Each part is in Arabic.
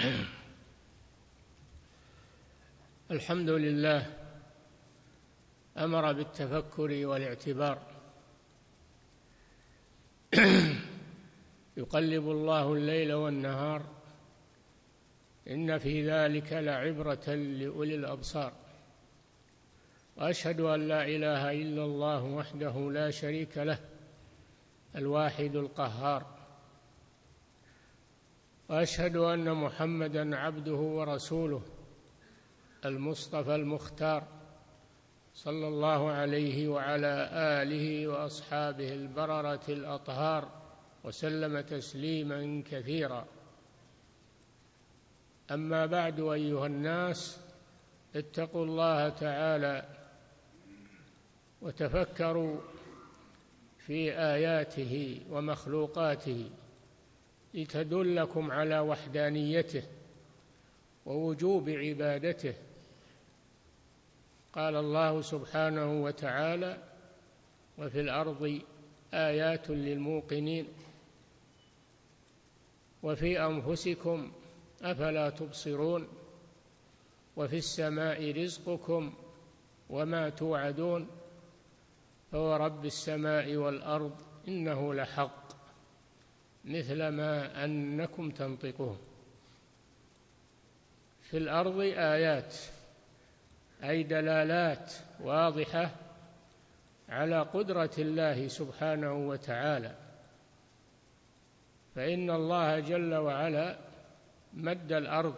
الحمد لله أمر بالتفكر والاعتبار. يقلب الله الليل والنهار إن في ذلك لعبرة لأولي الأبصار. وأشهد أن لا إله إلا الله وحده لا شريك له الواحد القهار، وأشهد أن محمدًا عبده ورسوله المصطفى المختار، صلى الله عليه وعلى آله وأصحابه البررة الأطهار، وسلم تسليمًا كثيرا. أما بعد، أيها الناس، اتقوا الله تعالى وتفكروا في آياته ومخلوقاته لتدلكم على وحدانيته ووجوب عبادته. قال الله سبحانه وتعالى: وفي الأرض آيات للموقنين وفي أنفسكم أفلا تبصرون وفي السماء رزقكم وما توعدون فورب السماء والأرض إنه لحق مثل ما أنكم تنطقون. في الأرض آيات، أي دلالات واضحة على قدرة الله سبحانه وتعالى، فإن الله جل وعلا مد الأرض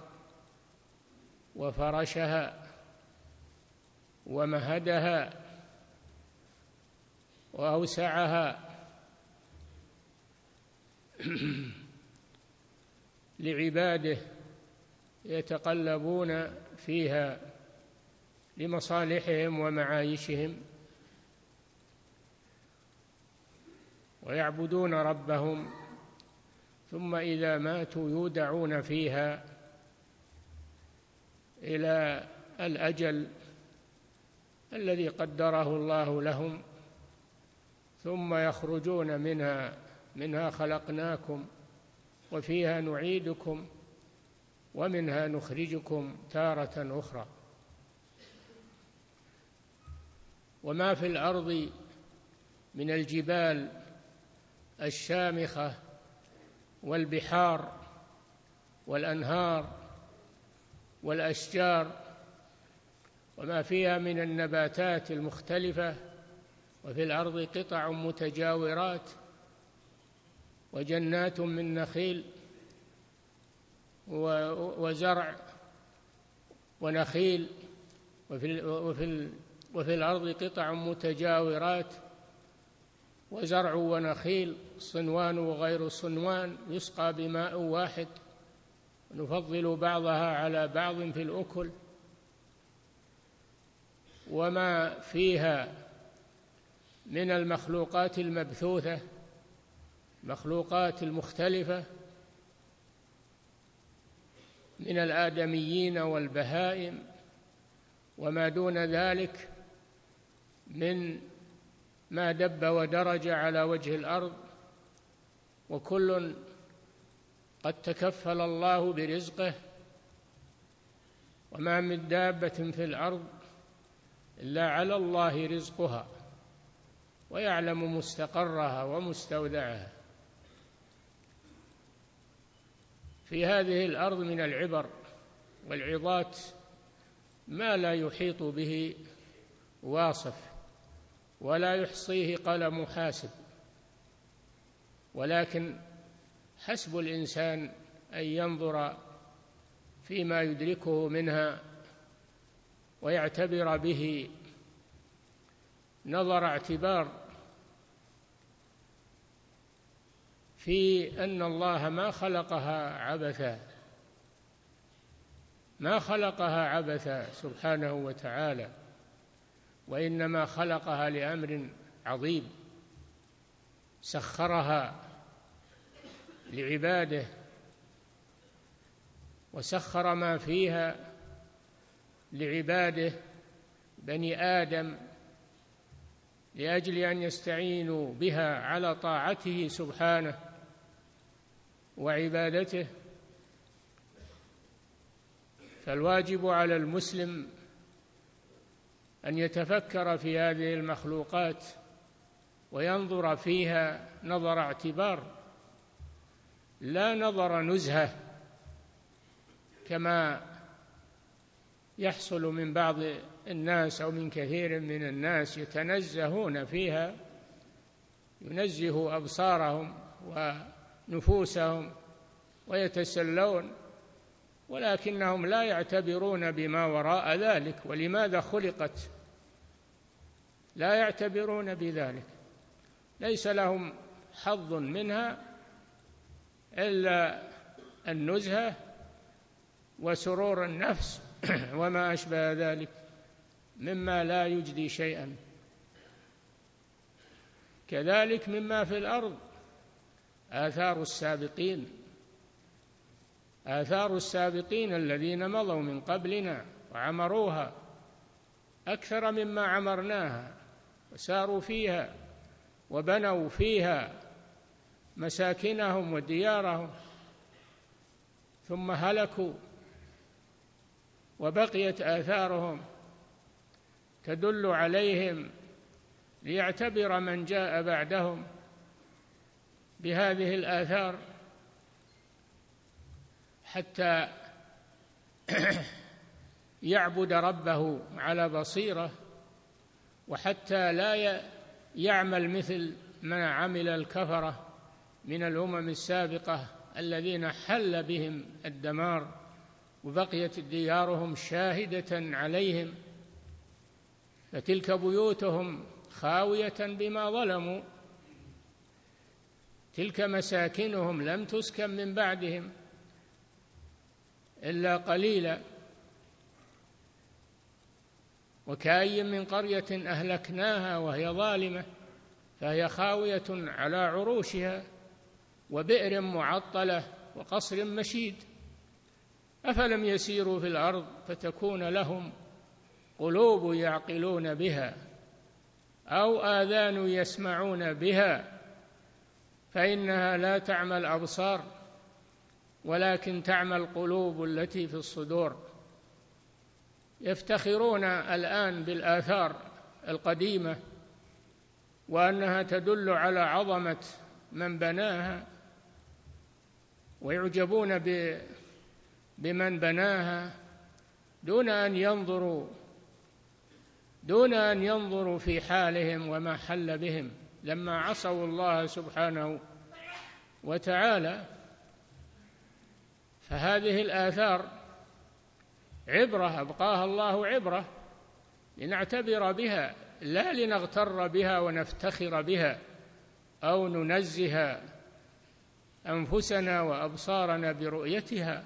وفرشها ومهدها وأوسعها لعباده يتقلبون فيها لمصالحهم ومعايشهم، ويعبدون ربهم، ثم إذا ماتوا يودعون فيها إلى الأجل الذي قدره الله لهم، ثم يخرجون منها خلقناكم وفيها نعيدكم ومنها نخرجكم تارة أخرى. وما في الأرض من الجبال الشامخة والبحار والأنهار والأشجار، وما فيها من النباتات المختلفة، وفي الأرض قطع متجاورات وجنات من نخيل وزرع ونخيل، وفي الأرض قطع متجاورات وزرع ونخيل صنوان وغير صنوان يسقى بماء واحد، ونفضل بعضها على بعض في الأكل. وما فيها من المخلوقات المبثوثة، المخلوقات المختلفة من الآدميين والبهائم وما دون ذلك من ما دب ودرج على وجه الأرض، وكل قد تكفل الله برزقه، وما من دابة في الأرض إلا على الله رزقها ويعلم مستقرها ومستودعها. في هذه الأرض من العبر والعظات ما لا يحيط به واصف ولا يحصيه قلم حاسب، ولكن حسب الإنسان أن ينظر فيما يدركه منها ويعتبر به نظر اعتبار في أن الله ما خلقها عبثا سبحانه وتعالى، وإنما خلقها لأمر عظيم، سخرها لعباده، وسخر ما فيها لعباده بني آدم لأجل أن يستعينوا بها على طاعته سبحانه وعبادته، فالواجب على المسلم أن يتفكر في هذه المخلوقات وينظر فيها نظر اعتبار، لا نظر نزهة كما يحصل من بعض الناس أو من كثير من الناس، يتنزهون فيها، ينزهوا أبصارهم ونفوسهم ويتسلون، ولكنهم لا يعتبرون بما وراء ذلك ولماذا خلقت، لا يعتبرون بذلك، ليس لهم حظ منها إلا النزهة وسرور النفس وما أشبه ذلك مما لا يجدي شيئا. كذلك مما في الأرض آثار السابقين الذين مضوا من قبلنا وعمروها أكثر مما عمرناها، وساروا فيها وبنوا فيها مساكنهم وديارهم، ثم هلكوا وبقيت آثارهم تدل عليهم، ليعتبر من جاء بعدهم بهذه الآثار حتى يعبد ربه على بصيرة، وحتى لا يعمل مثل ما عمل الكفرة من الأمم السابقة الذين حل بهم الدمار وبقيت ديارهم شاهدة عليهم، فتلك بيوتهم خاوية بما ظلموا، تلك مساكنهم لم تسكن من بعدهم إلا قليلا. وكأي من قرية أهلكناها وهي ظالمة فهي خاوية على عروشها وبئر معطلة وقصر مشيد، أفلم يسيروا في الأرض فتكون لهم قلوب يعقلون بها أو آذان يسمعون بها فإنها لا تعمى الأبصار ولكن تعمى القلوب التي في الصدور. يفتخرون الآن بالآثار القديمة وأنها تدل على عظمة من بناها، ويعجبون بمن بناها دون أن ينظروا في حالهم وما حل بهم لما عصوا الله سبحانه وتعالى. فهذه الآثار عبرة أبقاها الله عبرة لنعتبر بها، لا لنغتر بها ونفتخر بها أو ننزه أنفسنا وأبصارنا برؤيتها.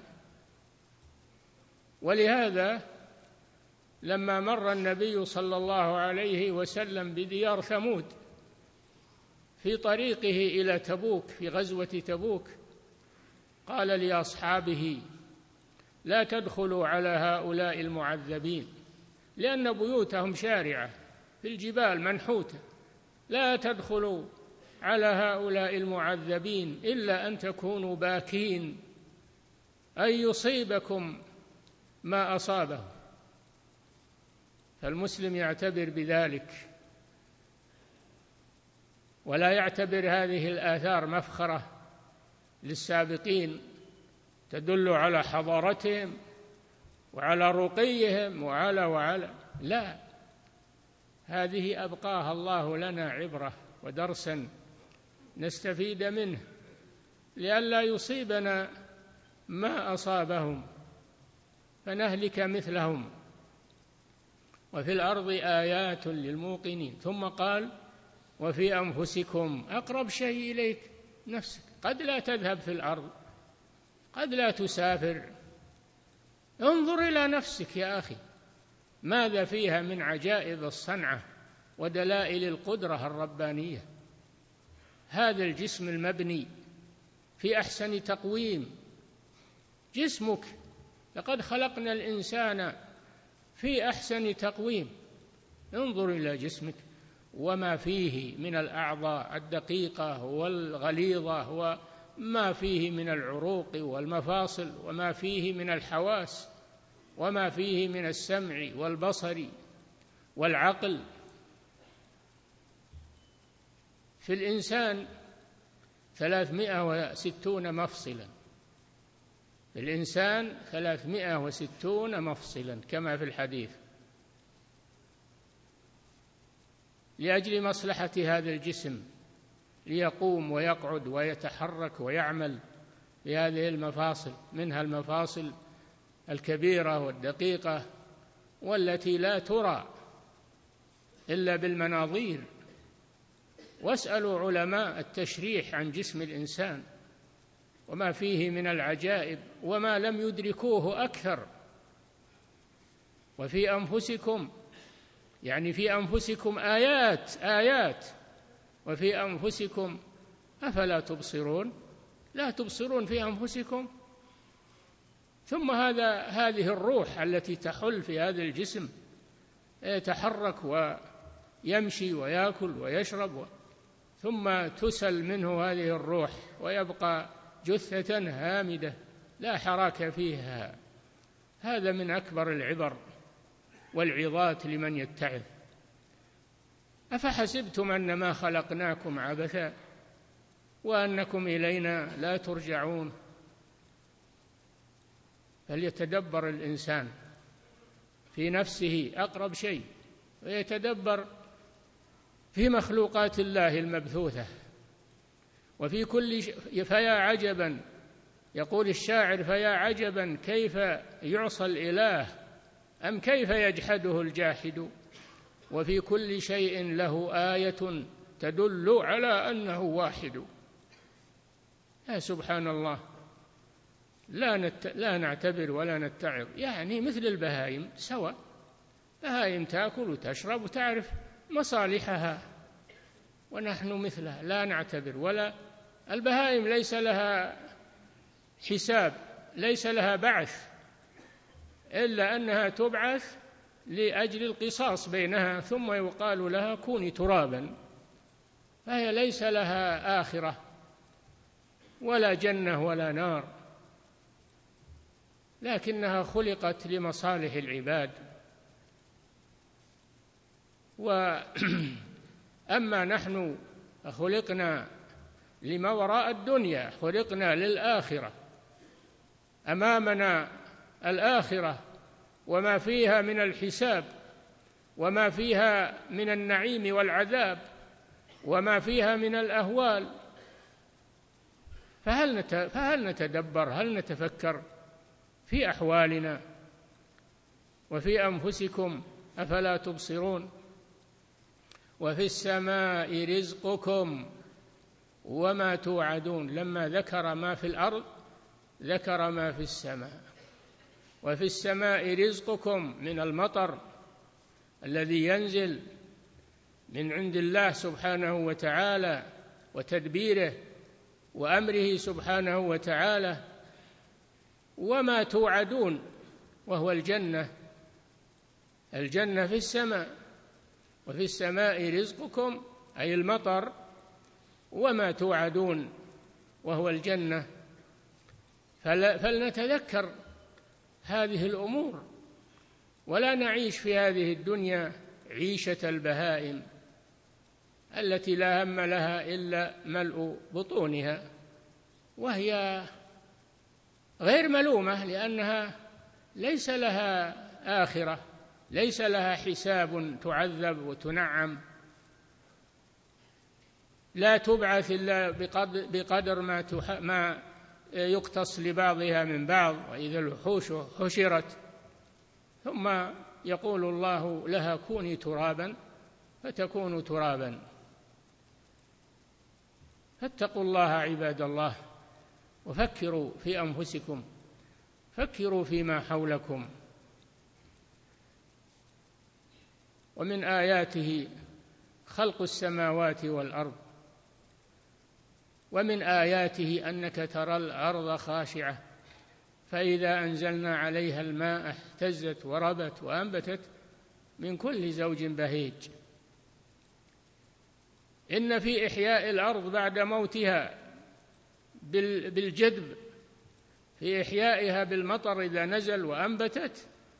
ولهذا لما مر النبي صلى الله عليه وسلم بديار ثمود في طريقه إلى تبوك في غزوة تبوك قال لأصحابه: لا تدخلوا على هؤلاء المعذبين، لأن بيوتهم شارعة في الجبال منحوتة، لا تدخلوا على هؤلاء المعذبين إلا أن تكونوا باكين أن يصيبكم ما أصابه. فالمسلم يعتبر بذلك ولا يعتبر هذه الآثار مفخرة للسابقين تدل على حضارتهم وعلى رقيهم وعلى لا، هذه أبقاها الله لنا عبرة ودرسا نستفيد منه لئلا يصيبنا ما أصابهم فنهلك مثلهم. وفي الأرض آيات للموقنين. ثم قال: وفي أنفسكم، أقرب شيء إليك نفسك، قد لا تذهب في الأرض، قد لا تسافر، انظر إلى نفسك يا أخي ماذا فيها من عجائب الصنعة ودلائل القدرة الربانية. هذا الجسم المبني في أحسن تقويم، جسمك لقد خلقنا الإنسان في أحسن تقويم، انظر إلى جسمك وما فيه من الأعضاء الدقيقة والغليظة وما فيه من العروق والمفاصل وما فيه من الحواس، وما فيه من السمع والبصر والعقل. في الإنسان 360 مفصلا، في الإنسان 360 مفصلا كما في الحديث، لأجل مصلحة هذا الجسم ليقوم ويقعد ويتحرك ويعمل بهذه المفاصل، منها المفاصل الكبيرة والدقيقة والتي لا ترى إلا بالمناظير. واسألوا علماء التشريح عن جسم الإنسان وما فيه من العجائب وما لم يدركوه أكثر. وفي أنفسكم، يعني في أنفسكم آيات وفي أنفسكم أفلا تبصرون، لا تبصرون في أنفسكم. ثم هذه الروح التي تحل في هذا الجسم يتحرك ويمشي ويأكل ويشرب، ثم تسل منه هذه الروح ويبقى جثة هامدة لا حراك فيها. هذا من أكبر العبر والعظات لمن يتعظ. أفحسبتم أنما خلقناكم عبثا وأنكم إلينا لا ترجعون. فليتدبر الإنسان في نفسه أقرب شيء، ويتدبر في مخلوقات الله المبثوثة وفي كل شيء. فيا عجبا، يقول الشاعر، فيا عجبا كيف يعصى الإله أم كيف يجحده الجاحد، وفي كل شيء له آية تدل على أنه واحد. يا سبحان الله، لا نعتبر ولا نتعظ، يعني مثل البهائم سواء، بهائم تأكل وتشرب وتعرف مصالحها، ونحن مثلها لا نعتبر. ولا البهائم ليس لها حساب، ليس لها بعث، إلا أنها تبعث لأجل القصاص بينها، ثم يقال لها كوني ترابا. فهي ليس لها آخرة ولا جنة ولا نار، لكنها خلقت لمصالح العباد. وأما نحن خلقنا لما وراء الدنيا، خلقنا للآخرة، أمامنا الآخرة وما فيها من الحساب وما فيها من النعيم والعذاب وما فيها من الأهوال. فهل نتدبر، هل نتفكر في أحوالنا وفي أنفسكم أفلا تبصرون؟ وفي السماء رزقكم وما توعدون. لما ذكر ما في الأرض ذكر ما في السماء. وفي السماء رزقكم من المطر الذي ينزل من عند الله سبحانه وتعالى وتدبيره وأمره سبحانه وتعالى، وما توعدون وهو الجنة في السماء. وفي السماء رزقكم أي المطر، وما توعدون وهو الجنة. فلنتذكر هذه الأمور ولا نعيش في هذه الدنيا عيشة البهائم التي لا هم لها إلا ملء بطونها، وهي غير ملومة لأنها ليس لها آخرة، ليس لها حساب تعذب وتنعم، لا تبعث إلا بقدر ما يقتص لبعضها من بعض. وإذا الوحوش حشرت ثم يقول الله لها كوني ترابا فتكون ترابا. فاتقوا الله عباد الله، وفكروا في أنفسكم، فكروا فيما حولكم. ومن آياته خلق السماوات والأرض، ومن آياته أنك ترى الأرض خاشعة فإذا أنزلنا عليها الماء اهتزت وربت وأنبتت من كل زوج بهيج. إن في إحياء الأرض بعد موتها بالجدب، في إحيائها بالمطر إذا نزل وأنبتت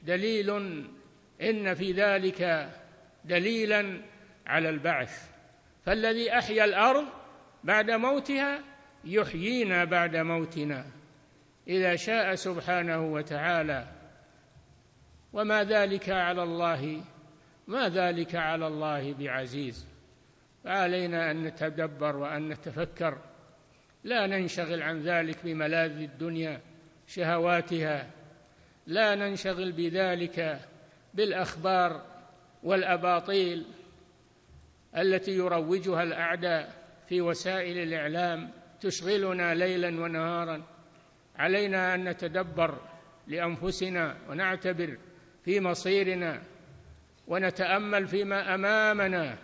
دليل، إن في ذلك دليلا على البعث. فالذي أحيا الأرض بعد موتها يحيينا بعد موتنا إذا شاء سبحانه وتعالى. وما ذلك على الله، ما ذلك على الله بعزيز. فعلينا أن نتدبر وأن نتفكر، لا ننشغل عن ذلك بملاذ الدنيا شهواتها، لا ننشغل بذلك بالأخبار والأباطيل التي يروجها الأعداء في وسائل الإعلام تشغلنا ليلا ونهارا. علينا أن نتدبر لأنفسنا ونعتبر في مصيرنا ونتأمل فيما أمامنا.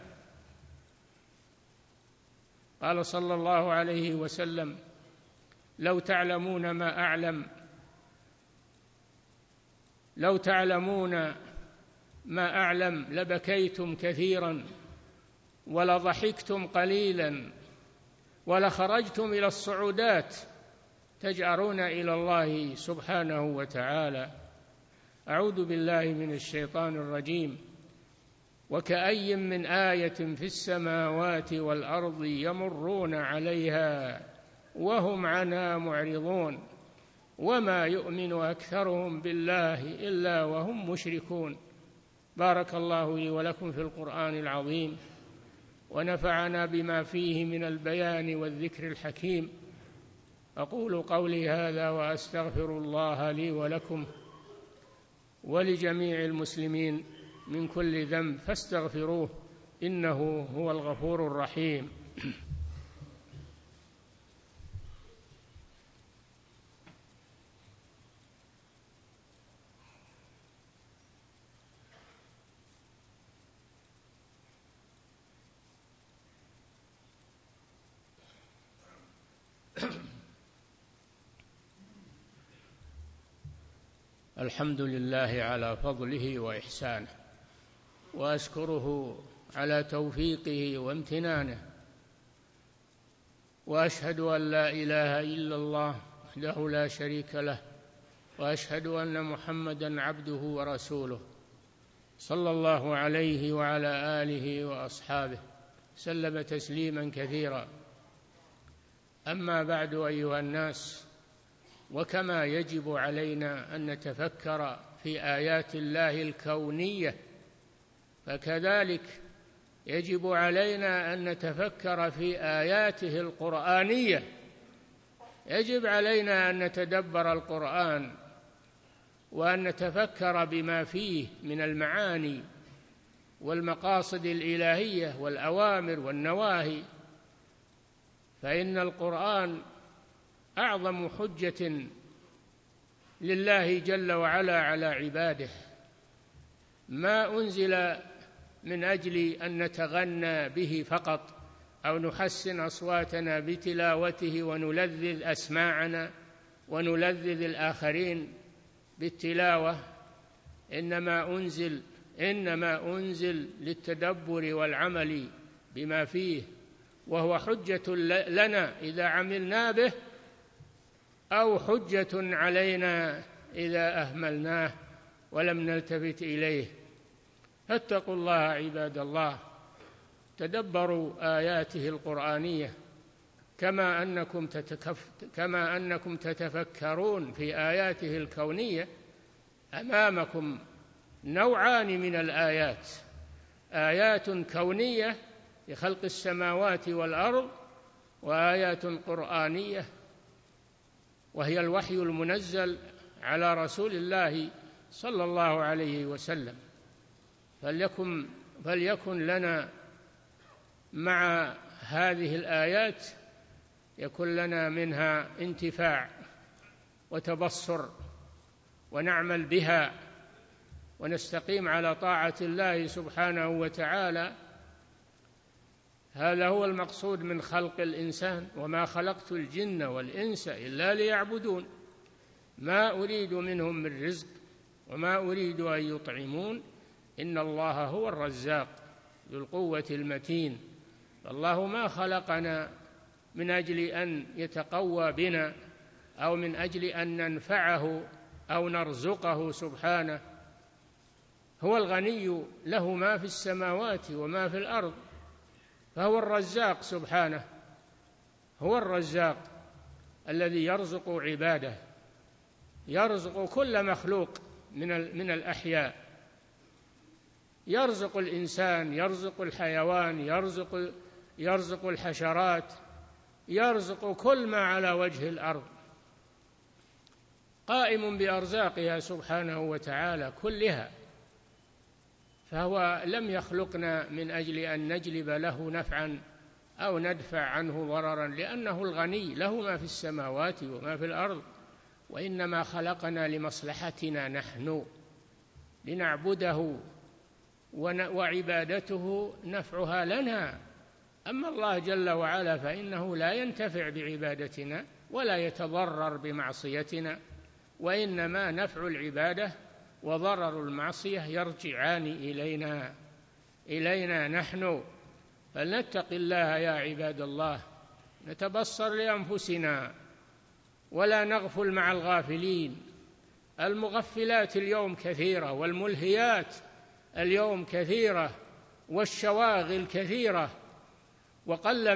قال صلى الله عليه وسلم: لو تعلمون ما أعلم، لو تعلمون ما أعلم لبكيتم كثيرا ولضحكتم قليلا ولخرجتم إلى الصعودات تجأرون إلى الله سبحانه وتعالى. أعوذ بالله من الشيطان الرجيم. وكأي من آية في السماوات والأرض يمرون عليها وهم عنها معرضون وما يؤمن أكثرهم بالله إلا وهم مشركون. بارك الله لي ولكم في القرآن العظيم، ونفعنا بما فيه من البيان والذكر الحكيم. أقول قولي هذا وأستغفر الله لي ولكم ولجميع المسلمين من كل ذنب فاستغفروه إنه هو الغفور الرحيم. الحمد لله على فضله وإحسانه، وأشكره على توفيقه وامتنانه، وأشهد أن لا إله إلا الله وحده لا شريك له، وأشهد أن محمدًا عبده ورسوله صلى الله عليه وعلى آله وأصحابه سلم تسليمًا كثيرا. أما بعد أيها الناس، وكما يجب علينا أن نتفكر في آيات الله الكونية، فكذلك يجب علينا أن نتفكر في آياته القرآنية. يجب علينا أن نتدبر القرآن وأن نتفكر بما فيه من المعاني والمقاصد الإلهية والأوامر والنواهي، فإن القرآن أعظم حجة لله جل وعلا على عباده. ما أنزل من أجل أن نتغنى به فقط أو نحسن أصواتنا بتلاوته ونلذذ أسماعنا ونلذذ الآخرين بالتلاوة، إنما أنزل للتدبر والعمل بما فيه، وهو حجة لنا إذا عملنا به أو حجة علينا إذا أهملناه ولم نلتفت إليه. فاتقوا الله عباد الله، تدبروا آياته القرآنية كما أنكم تتفكرون في آياته الكونية. أمامكم نوعان من الآيات: آيات كونية لخلق السماوات والأرض، وآيات قرآنية وهي الوحي المنزل على رسول الله صلى الله عليه وسلم. فليكن لنا مع هذه الآيات يكن لنا منها انتفاع وتبصر، ونعمل بها ونستقيم على طاعة الله سبحانه وتعالى. هذا هو المقصود من خلق الإنسان: وما خلقت الجن والإنس إلا ليعبدون ما أريد منهم من رزق وما أريد أن يطعمون إن الله هو الرزاق ذو القوة المتين. فالله ما خلقنا من أجل أن يتقوى بنا أو من أجل أن ننفعه أو نرزقه سبحانه، هو الغني له ما في السماوات وما في الأرض، فهو الرزاق سبحانه، هو الرزاق الذي يرزق عباده، يرزق كل مخلوق من الأحياء، يرزق الإنسان، يرزق الحيوان، يرزق الحشرات، يرزق كل ما على وجه الأرض، قائم بأرزاقها سبحانه وتعالى كلها. فهو لم يخلقنا من أجل أن نجلب له نفعا أو ندفع عنه ضررا، لأنه الغني له ما في السماوات وما في الأرض، وإنما خلقنا لمصلحتنا نحن، لنعبده، وعبادته نفعها لنا. أما الله جل وعلا فإنه لا ينتفع بعبادتنا ولا يتضرر بمعصيتنا، وإنما نفع العبادة وضرر المعصية يرجعان إلينا نحن. فلنتق الله يا عباد الله، نتبصر لأنفسنا ولا نغفل مع الغافلين. المغفلات اليوم كثيرة، والملهيات اليوم كثيرة، والشواغل كثيرة، وقل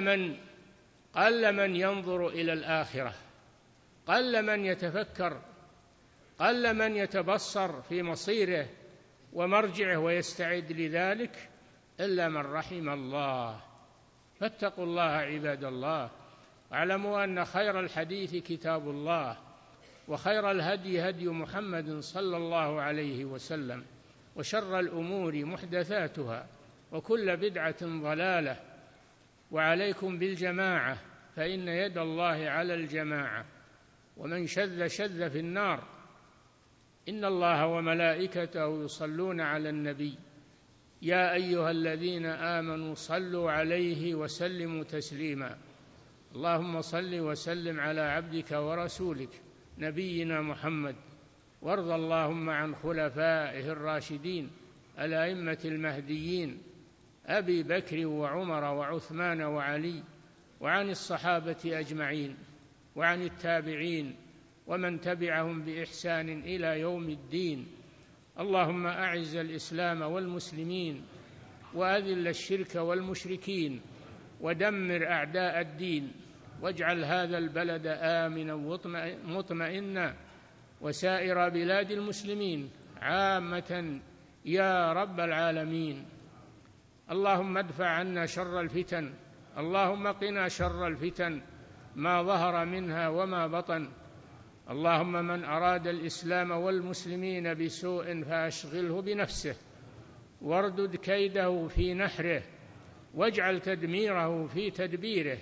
من ينظر إلى الآخرة، قل من يتفكر، قل من يتبصر في مصيره ومرجعه ويستعد لذلك إلا من رحم الله. فاتقوا الله عباد الله، واعلموا أن خير الحديث كتاب الله، وخير الهدي هدي محمد صلى الله عليه وسلم، وشر الأمور محدثاتها، وكل بدعة ضلالة. وعليكم بالجماعة، فإن يد الله على الجماعة، ومن شذ شذ في النار. إن الله وملائكته يصلون على النبي، يا أيها الذين آمنوا صلوا عليه وسلموا تسليما. اللهم صل وسلم على عبدك ورسولك نبينا محمد، وارض اللهم عن خلفائه الراشدين الأئمة المهديين أبي بكر وعمر وعثمان وعلي، وعن الصحابة أجمعين، وعن التابعين ومن تبعهم بإحسان إلى يوم الدين. اللهم أعز الإسلام والمسلمين، وأذل الشرك والمشركين، ودمر أعداء الدين، واجعل هذا البلد آمنا مطمئنا، وسائر بلاد المسلمين عامة يا رب العالمين. اللهم ادفع عنا شر الفتن، اللهم قنا شر الفتن ما ظهر منها وما بطن. اللهم من أراد الإسلام والمسلمين بسوء فأشغله بنفسه، واردد كيده في نحره، واجعل تدميره في تدبيره،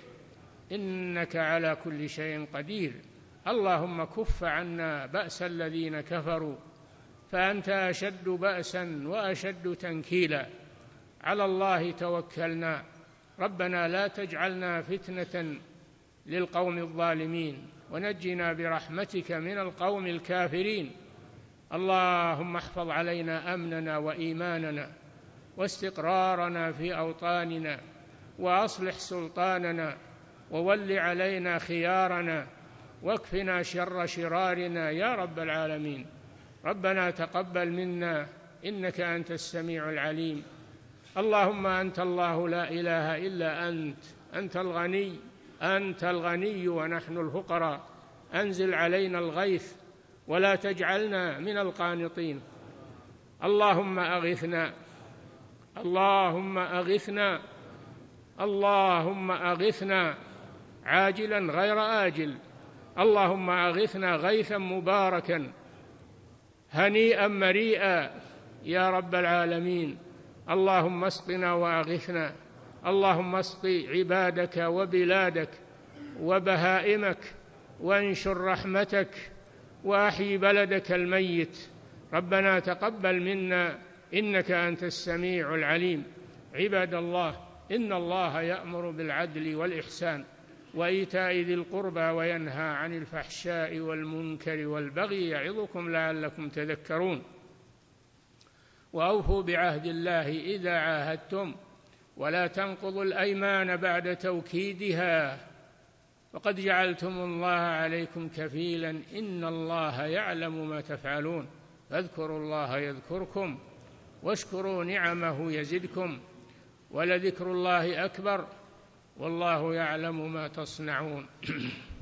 إنك على كل شيء قدير. اللهم كف عنا بأس الذين كفروا، فأنت أشد بأسا وأشد تنكيلا. على الله توكلنا، ربنا لا تجعلنا فتنة للقوم الظالمين، ونجنا برحمتك من القوم الكافرين. اللهم احفظ علينا أمننا وإيماننا واستقرارنا في أوطاننا، وأصلح سلطاننا، وول علينا خيارنا، واكفنا شر شرارنا يا رب العالمين. ربنا تقبل منا إنك أنت السميع العليم. اللهم أنت الله لا إله إلا أنت، أنت الغني ونحن الفقراء. أنزل علينا الغيث ولا تجعلنا من القانطين. اللهم أغثنا، اللهم أغثنا، اللهم أغثنا عاجلا غير آجل. اللهم أغثنا غيثا مباركا هنيئا مريئا يا رب العالمين. اللهم اسقنا وأغثنا، اللهم اسق عبادك وبلادك وبهائمك، وانشر رحمتك، وأحيي بلدك الميت. ربنا تقبل منا إنك أنت السميع العليم. عباد الله، إن الله يأمر بالعدل والإحسان وإيتاء ذي القربى، وينهى عن الفحشاء والمنكر والبغي، يعظكم لعلكم تذكرون. وأوفوا بعهد الله إذا عاهدتم، ولا تنقضوا الأيمان بعد توكيدها، وقد جعلتم الله عليكم كفيلا، إن الله يعلم ما تفعلون. فاذكروا الله يذكركم، واشكروا نعمه يزدكم ولذكر الله أكبر والله يعلم ما تصنعون.